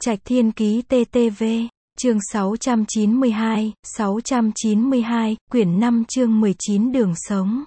Trạch Thiên Ký TTV, chương 692, quyển 5 chương 19 Đường Sống.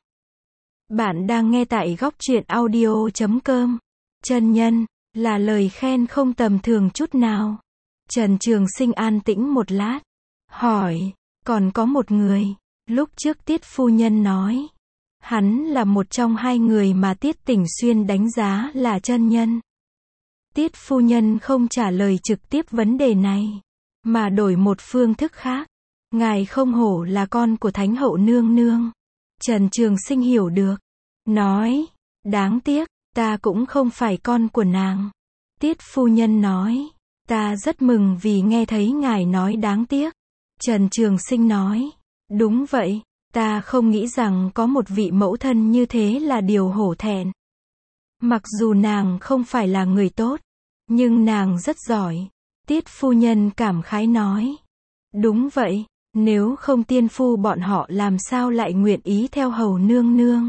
Bạn đang nghe tại góc truyện audio.com. Chân nhân, là lời khen không tầm thường chút nào. Trần Trường Sinh an tĩnh một lát, hỏi, còn có một người, lúc trước Tiết phu nhân nói, hắn là một trong hai người mà Tiết Tỉnh Xuyên đánh giá là chân nhân. Tiết phu nhân không trả lời trực tiếp vấn đề này, mà đổi một phương thức khác. Ngài không hổ là con của Thánh hậu nương nương. Trần Trường Sinh hiểu được, nói, đáng tiếc, ta cũng không phải con của nàng. Tiết phu nhân nói, ta rất mừng vì nghe thấy ngài nói đáng tiếc. Trần Trường Sinh nói, đúng vậy, ta không nghĩ rằng có một vị mẫu thân như thế là điều hổ thẹn. Mặc dù nàng không phải là người tốt, nhưng nàng rất giỏi. Tiết phu nhân cảm khái nói, đúng vậy, nếu không tiên phu bọn họ làm sao lại nguyện ý theo hầu nương nương.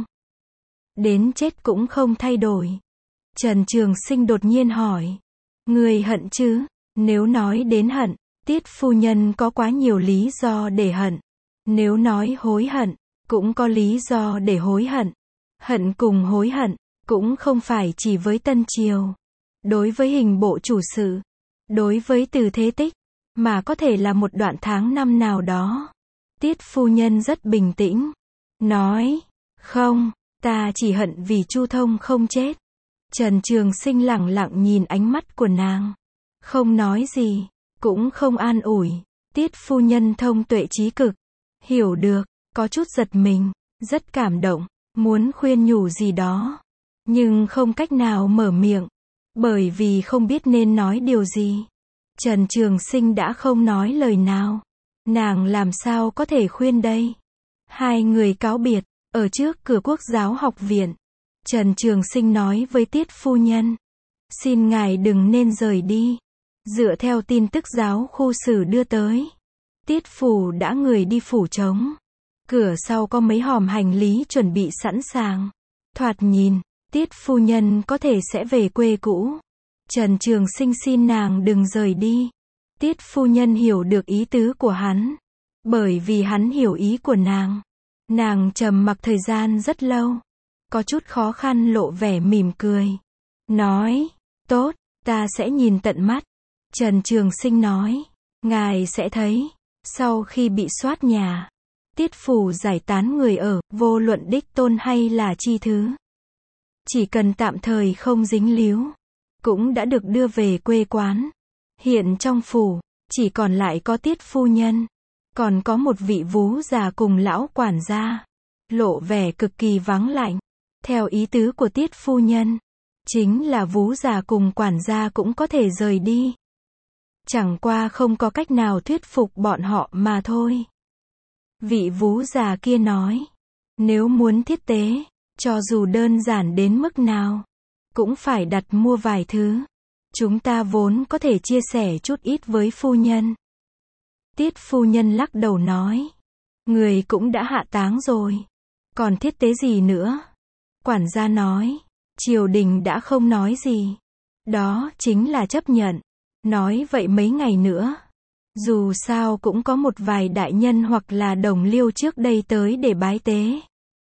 Đến chết cũng không thay đổi. Trần Trường Sinh đột nhiên hỏi, người hận chứ? Nếu nói đến hận, Tiết phu nhân có quá nhiều lý do để hận. Nếu nói hối hận, cũng có lý do để hối hận. Hận cùng hối hận, cũng không phải chỉ với Tân Triều. Đối với hình bộ chủ sự, đối với Từ Thế Tích, mà có thể là một đoạn tháng năm nào đó. Tiết phu nhân rất bình tĩnh, nói, không, ta chỉ hận vì Chu Thông không chết. Trần Trường Sinh lẳng lặng nhìn ánh mắt của nàng, không nói gì, cũng không an ủi. Tiết phu nhân thông tuệ trí cực, hiểu được, có chút giật mình, rất cảm động, muốn khuyên nhủ gì đó, nhưng không cách nào mở miệng, bởi vì không biết nên nói điều gì. Trần Trường Sinh đã không nói lời nào, nàng làm sao có thể khuyên đây. Hai người cáo biệt, ở trước cửa Quốc giáo học viện. Trần Trường Sinh nói với Tiết phu nhân, xin ngài đừng nên rời đi. Dựa theo tin tức giáo khu sử đưa tới, Tiết phủ đã người đi phủ trống. Cửa sau có mấy hòm hành lý chuẩn bị sẵn sàng. Thoạt nhìn, Tiết phu nhân có thể sẽ về quê cũ. Trần Trường Sinh xin nàng đừng rời đi. Tiết phu nhân hiểu được ý tứ của hắn, bởi vì hắn hiểu ý của nàng. Nàng trầm mặc thời gian rất lâu, có chút khó khăn lộ vẻ mỉm cười, nói, tốt, ta sẽ nhìn tận mắt. Trần Trường Sinh nói, ngài sẽ thấy, sau khi bị soát nhà, Tiết phủ giải tán người ở, vô luận đích tôn hay là chi thứ, chỉ cần tạm thời không dính líu, cũng đã được đưa về quê quán. Hiện trong phủ, chỉ còn lại có Tiết phu nhân, còn có một vị vú già cùng lão quản gia, lộ vẻ cực kỳ vắng lạnh. Theo ý tứ của Tiết phu nhân, chính là vú già cùng quản gia cũng có thể rời đi. Chẳng qua không có cách nào thuyết phục bọn họ mà thôi. Vị vú già kia nói, nếu muốn thiết tế, cho dù đơn giản đến mức nào, cũng phải đặt mua vài thứ. Chúng ta vốn có thể chia sẻ chút ít với phu nhân. Tiết phu nhân lắc đầu nói, người cũng đã hạ táng rồi, còn thiết tế gì nữa? Quản gia nói, triều đình đã không nói gì, đó chính là chấp nhận. Nói vậy mấy ngày nữa, dù sao cũng có một vài đại nhân hoặc là đồng liêu trước đây tới để bái tế.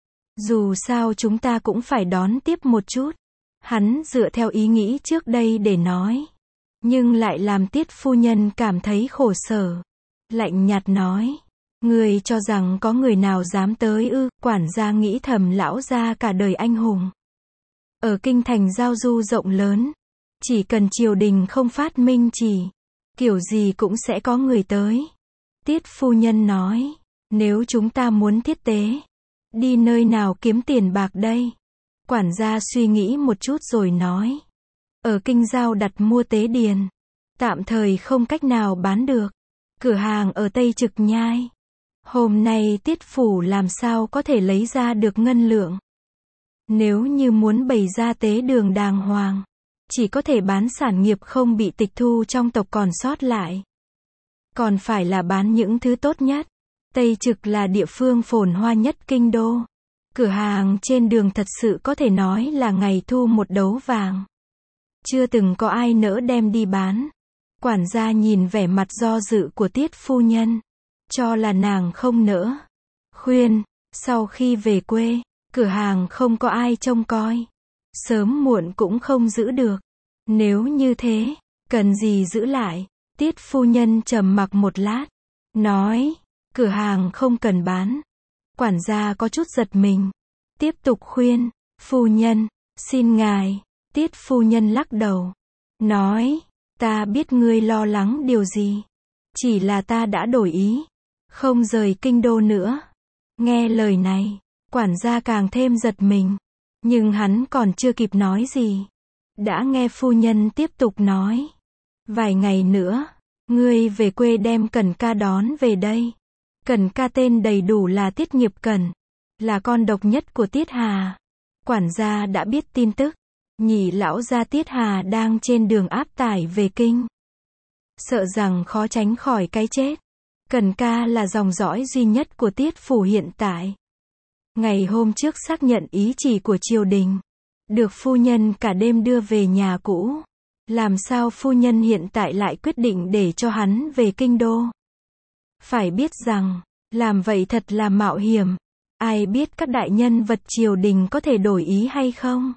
Dù sao chúng ta cũng phải đón tiếp một chút. Hắn dựa theo ý nghĩ trước đây để nói, nhưng lại làm Tiết phu nhân cảm thấy khổ sở. Lạnh nhạt nói, người cho rằng có người nào dám tới ư? Quản gia nghĩ thầm lão gia cả đời anh hùng. Ở kinh thành giao du rộng lớn, chỉ cần triều đình không phát minh chỉ, kiểu gì cũng sẽ có người tới. Tiết phu nhân nói, nếu chúng ta muốn thiết tế, đi nơi nào kiếm tiền bạc đây? Quản gia suy nghĩ một chút rồi nói, ở kinh giao đặt mua tế điền, tạm thời không cách nào bán được. Cửa hàng ở Tây Trực Nhai. Hôm nay Tiết phủ làm sao có thể lấy ra được ngân lượng? Nếu như muốn bày ra tế đường đàng hoàng, chỉ có thể bán sản nghiệp không bị tịch thu trong tộc còn sót lại. Còn phải là bán những thứ tốt nhất. Tây Trực là địa phương phồn hoa nhất kinh đô. Cửa hàng trên đường thật sự có thể nói là ngày thu một đấu vàng. Chưa từng có ai nỡ đem đi bán. Quản gia nhìn vẻ mặt do dự của Tiết phu nhân, cho là nàng không nỡ khuyên, sau khi về quê, cửa hàng không có ai trông coi, sớm muộn cũng không giữ được. Nếu như thế, cần gì giữ lại? Tiết phu nhân trầm mặc một lát, nói, cửa hàng không cần bán. Quản gia có chút giật mình, tiếp tục khuyên, phu nhân, xin ngài. Tiết phu nhân lắc đầu, nói, ta biết ngươi lo lắng điều gì, chỉ là ta đã đổi ý, không rời kinh đô nữa. Nghe lời này, quản gia càng thêm giật mình, nhưng hắn còn chưa kịp nói gì, đã nghe phu nhân tiếp tục nói, vài ngày nữa, ngươi về quê đem Cẩn ca đón về đây. Cẩn ca tên đầy đủ là Tiết Nghiệp Cẩn, là con độc nhất của Tiết Hà. Quản gia đã biết tin tức, nhị lão gia Tiết Hà đang trên đường áp tải về kinh, sợ rằng khó tránh khỏi cái chết. Cẩn ca là dòng dõi duy nhất của Tiết phủ hiện tại. Ngày hôm trước xác nhận ý chỉ của triều đình, được phu nhân cả đêm đưa về nhà cũ. Làm sao phu nhân hiện tại lại quyết định để cho hắn về kinh đô? Phải biết rằng, làm vậy thật là mạo hiểm. Ai biết các đại nhân vật triều đình có thể đổi ý hay không?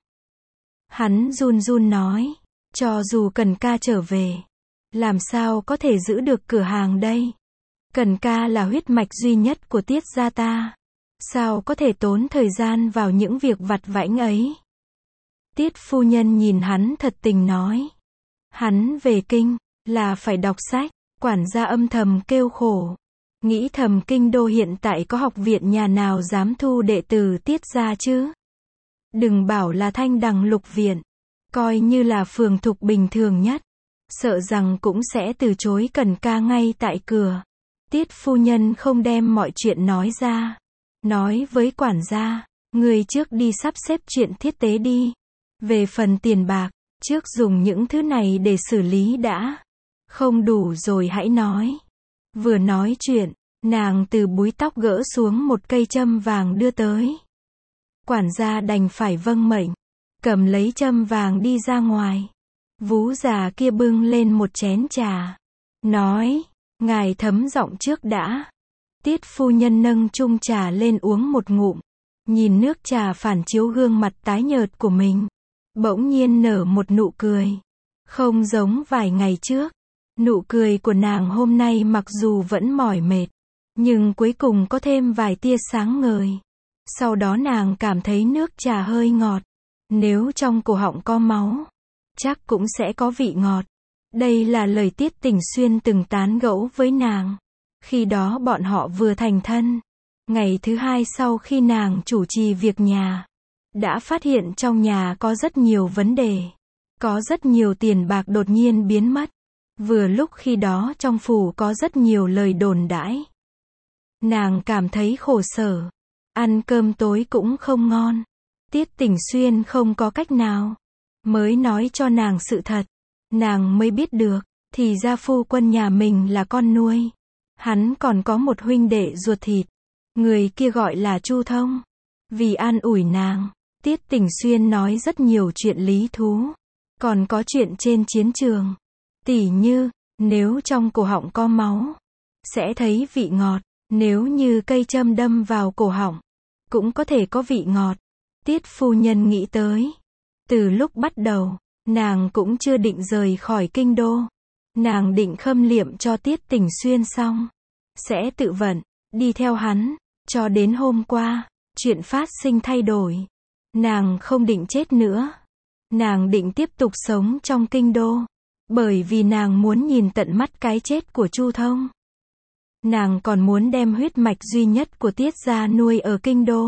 Hắn run run nói, cho dù Cẩn ca trở về, làm sao có thể giữ được cửa hàng đây? Cẩn ca là huyết mạch duy nhất của Tiết gia ta, sao có thể tốn thời gian vào những việc vặt vãnh ấy? Tiết phu nhân nhìn hắn thật tình nói, hắn về kinh, là phải đọc sách. Quản gia âm thầm kêu khổ, nghĩ thầm kinh đô hiện tại có học viện nhà nào dám thu đệ tử Tiết gia chứ? Đừng bảo là Thanh Đằng Lục Viện, coi như là phường thục bình thường nhất, sợ rằng cũng sẽ từ chối Cẩn ca ngay tại cửa. Tiết phu nhân không đem mọi chuyện nói ra, nói với quản gia, người trước đi sắp xếp chuyện thiết tế đi. Về phần tiền bạc, trước dùng những thứ này để xử lý đã. Không đủ rồi hãy nói. Vừa nói chuyện, nàng từ búi tóc gỡ xuống một cây châm vàng đưa tới. Quản gia đành phải vâng mệnh, cầm lấy châm vàng đi ra ngoài. Vú già kia bưng lên một chén trà, nói, ngài thấm giọng trước đã. Tiết phu nhân nâng chung trà lên uống một ngụm, nhìn nước trà phản chiếu gương mặt tái nhợt của mình, bỗng nhiên nở một nụ cười, không giống vài ngày trước. Nụ cười của nàng hôm nay mặc dù vẫn mỏi mệt, nhưng cuối cùng có thêm vài tia sáng ngời. Sau đó nàng cảm thấy nước trà hơi ngọt, nếu trong cổ họng có máu, chắc cũng sẽ có vị ngọt. Đây là lời Tiết Tình Xuyên từng tán gẫu với nàng. Khi đó bọn họ vừa thành thân. Ngày thứ hai sau khi nàng chủ trì việc nhà, đã phát hiện trong nhà có rất nhiều vấn đề. Có rất nhiều tiền bạc đột nhiên biến mất. Vừa lúc khi đó trong phủ có rất nhiều lời đồn đãi. Nàng cảm thấy khổ sở. Ăn cơm tối cũng không ngon. Tiết Tình Xuyên không có cách nào. Mới nói cho nàng sự thật. Nàng mới biết được, thì ra phu quân nhà mình là con nuôi. Hắn còn có một huynh đệ ruột thịt. Người kia gọi là Chu Thông. Vì an ủi nàng, Tiết Tình Xuyên nói rất nhiều chuyện lý thú. Còn có chuyện trên chiến trường. Tỉ như, nếu trong cổ họng có máu, sẽ thấy vị ngọt. Nếu như cây châm đâm vào cổ họng, cũng có thể có vị ngọt. Tiết phu nhân nghĩ tới. Từ lúc bắt đầu, nàng cũng chưa định rời khỏi kinh đô. Nàng định khâm liệm cho Tiết Tình Xuyên xong, sẽ tự vận, đi theo hắn. Cho đến hôm qua, chuyện phát sinh thay đổi. Nàng không định chết nữa. Nàng định tiếp tục sống trong kinh đô. Bởi vì nàng muốn nhìn tận mắt cái chết của Chu Thông. Nàng còn muốn đem huyết mạch duy nhất của Tiết gia nuôi ở kinh đô.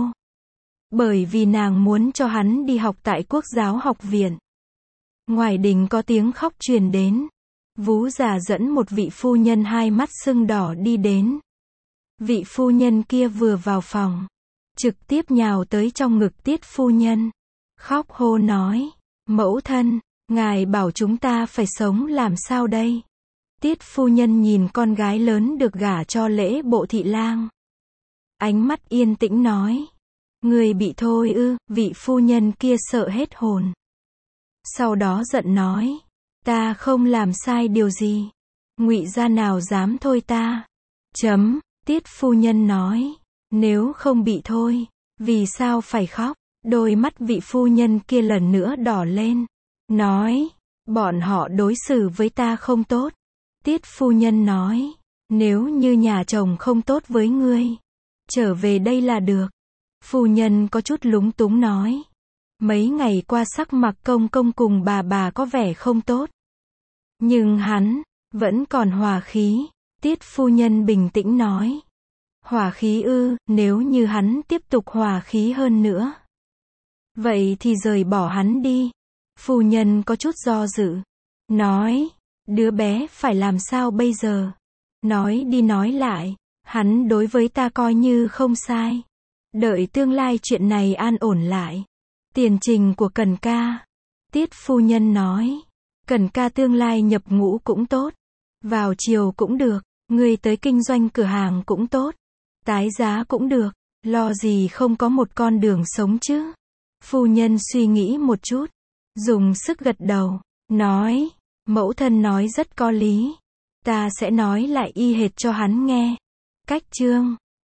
Bởi vì nàng muốn cho hắn đi học tại Quốc giáo học viện. Ngoài đình có tiếng khóc truyền đến. Vú già dẫn một vị phu nhân hai mắt sưng đỏ đi đến. Vị phu nhân kia vừa vào phòng, trực tiếp nhào tới trong ngực Tiết phu nhân. Khóc hô nói, mẫu thân, ngài bảo chúng ta phải sống làm sao đây? Tiết phu nhân nhìn con gái lớn được gả cho Lễ Bộ thị lang. Ánh mắt yên tĩnh nói, người bị thôi ư? Vị phu nhân kia sợ hết hồn. Sau đó giận nói, Ta không làm sai điều gì. Ngụy gia nào dám thôi ta. Tiết phu nhân nói. Nếu không bị thôi, vì sao phải khóc? Đôi mắt vị phu nhân kia lần nữa đỏ lên. Nói, bọn họ đối xử với ta không tốt. Tiết phu nhân nói, nếu như nhà chồng không tốt với ngươi, trở về đây là được. Phu nhân có chút lúng túng nói. Mấy ngày qua sắc mặt công công cùng bà có vẻ không tốt. Nhưng hắn, vẫn còn hòa khí. Tiết phu nhân bình tĩnh nói. Hòa khí ư, nếu như hắn tiếp tục hòa khí hơn nữa. Vậy thì rời bỏ hắn đi. Phu nhân có chút do dự. Nói, đứa bé phải làm sao bây giờ? Nói đi nói lại, hắn đối với ta coi như không sai. Đợi tương lai chuyện này an ổn lại. Tiền trình của Cần ca. Tiết phu nhân nói. Cần ca tương lai nhập ngũ cũng tốt. Vào chiều cũng được. Ngươi tới kinh doanh cửa hàng cũng tốt. Tái giá cũng được. Lo gì không có một con đường sống chứ. Phu nhân suy nghĩ một chút. Dùng sức gật đầu. Nói. Mẫu thân nói rất có lý. Ta sẽ nói lại y hệt cho hắn nghe. Cách chương